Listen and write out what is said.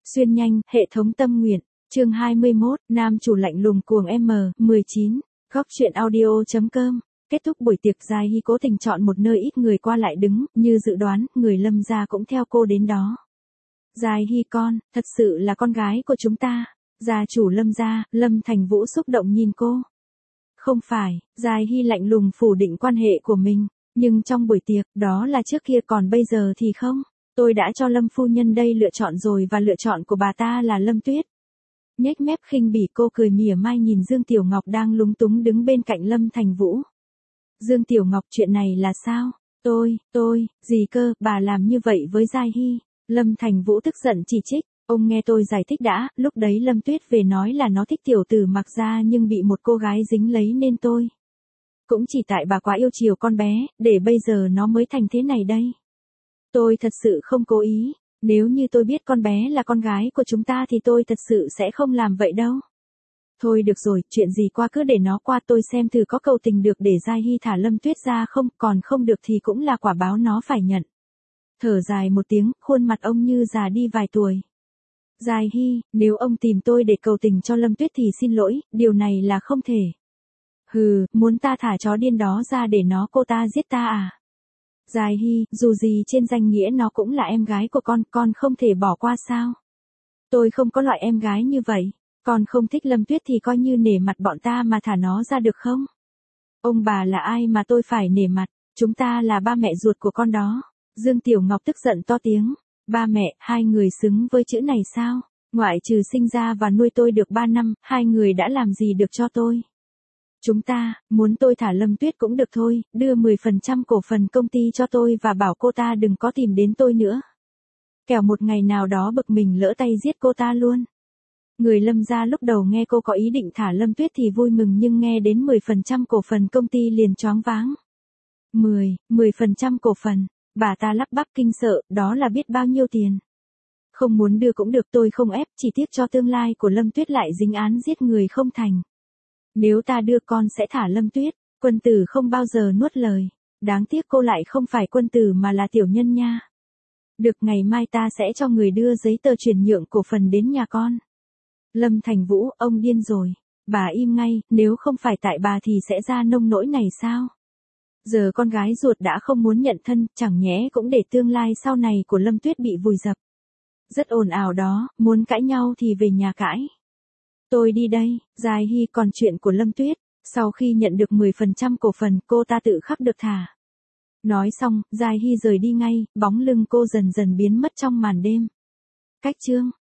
Xuyên nhanh, hệ thống tâm nguyện, chương 21, nam chủ lạnh lùng cuồng M19, góc truyện audio.com. Kết thúc buổi tiệc, Giai Hy cố tình chọn một nơi ít người qua lại đứng, như dự đoán, người Lâm gia cũng theo cô đến đó. Giai Hy con, thật sự là con gái của chúng ta. Gia chủ Lâm gia, Lâm Thành Vũ xúc động nhìn cô. Không phải, Giai Hy lạnh lùng phủ định quan hệ của mình, nhưng trong buổi tiệc, đó là trước kia, còn bây giờ thì không. Tôi đã cho Lâm phu nhân đây lựa chọn rồi, và lựa chọn của bà ta là Lâm Tuyết. Nhếch mép khinh bỉ, cô cười mỉa mai nhìn Dương Tiểu Ngọc đang lúng túng đứng bên cạnh Lâm Thành Vũ. Dương Tiểu Ngọc, chuyện này là sao? Gì cơ, bà làm như vậy với Giai Hy? Lâm Thành Vũ tức giận chỉ trích, ông nghe tôi giải thích đã, lúc đấy Lâm Tuyết về nói là nó thích tiểu tử Mạc gia nhưng bị một cô gái dính lấy nên tôi. Cũng chỉ tại bà quá yêu chiều con bé, để bây giờ nó mới thành thế này đây. Tôi thật sự không cố ý, nếu như tôi biết con bé là con gái của chúng ta thì tôi thật sự sẽ không làm vậy đâu. Thôi được rồi, chuyện gì qua cứ để nó qua, tôi xem thử có cầu tình được để Giai Hy thả Lâm Tuyết ra không, còn không được thì cũng là quả báo nó phải nhận. Thở dài một tiếng, khuôn mặt ông như già đi vài tuổi. Giai Hy, nếu ông tìm tôi để cầu tình cho Lâm Tuyết thì xin lỗi, điều này là không thể. Hừ, muốn ta thả chó điên đó ra để cô ta giết ta à? Giai Hy, dù gì trên danh nghĩa nó cũng là em gái của con không thể bỏ qua sao? Tôi không có loại em gái như vậy, con không thích Lâm Tuyết thì coi như nể mặt bọn ta mà thả nó ra được không? Ông bà là ai mà tôi phải nể mặt, chúng ta là ba mẹ ruột của con đó. Dương Tiểu Ngọc tức giận to tiếng, ba mẹ, hai người xứng với chữ này sao? Ngoại trừ sinh ra và nuôi tôi được 3 năm, hai người đã làm gì được cho tôi? Chúng ta, muốn tôi thả Lâm Tuyết cũng được thôi, đưa 10% cổ phần công ty cho tôi và bảo cô ta đừng có tìm đến tôi nữa. Kẻo một ngày nào đó bực mình lỡ tay giết cô ta luôn. Người Lâm gia lúc đầu nghe cô có ý định thả Lâm Tuyết thì vui mừng, nhưng nghe đến 10% cổ phần công ty liền choáng váng. 10% cổ phần, bà ta lắp bắp kinh sợ, đó là biết bao nhiêu tiền. Không muốn đưa cũng được, tôi không ép, chỉ tiếc cho tương lai của Lâm Tuyết lại dính án giết người không thành. Nếu ta đưa con sẽ thả Lâm Tuyết, quân tử không bao giờ nuốt lời. Đáng tiếc cô lại không phải quân tử mà là tiểu nhân nha. Được, ngày mai ta sẽ cho người đưa giấy tờ chuyển nhượng cổ phần đến nhà con. Lâm Thành Vũ, ông điên rồi. Bà im ngay, nếu không phải tại bà thì sẽ ra nông nỗi này sao? Giờ con gái ruột đã không muốn nhận thân, chẳng nhẽ cũng để tương lai sau này của Lâm Tuyết bị vùi dập. Rất ồn ào đó, muốn cãi nhau thì về nhà cãi. Tôi đi đây. Giai Hy, còn chuyện của Lâm Tuyết, sau khi nhận được 10% cổ phần, cô ta tự khắc được thả. Nói xong, Giai Hy rời đi ngay, bóng lưng cô dần dần biến mất trong màn đêm. Cách chương